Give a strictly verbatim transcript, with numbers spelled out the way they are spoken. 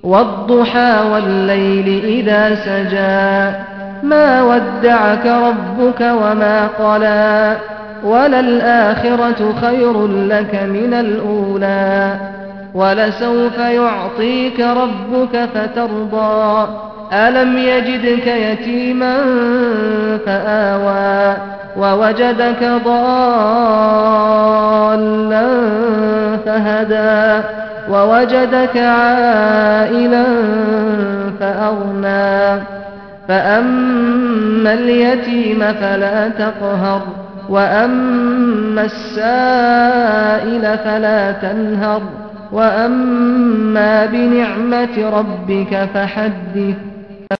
وَالضُّحَىٰ وَاللَّيْلِ إِذَا سَجَىٰ مَا وَدَّعَكَ رَبُّكَ وَمَا قَلَىٰ وَلَلْآخِرَةُ خَيْرٌ لَّكَ مِنَ الْأُولَىٰ وَلَسَوْفَ يُعْطِيكَ رَبُّكَ فَتَرْضَىٰ أَلَمْ يَجِدْكَ يَتِيمًا فَآوَىٰ وَوَجَدَكَ ضَالًّا فَهَدَىٰ وَوَجَدَكَ عَائِلًا فَأَغْنَىٰ فَأَمَّا الْيَتِيمَ فَلَا تَقْهَرْ وَأَمَّا السَّائِلَ فَلَا تَنْهَرْ وَأَمَّا بِنِعْمَةِ رَبِّكَ فَحَدِّثْ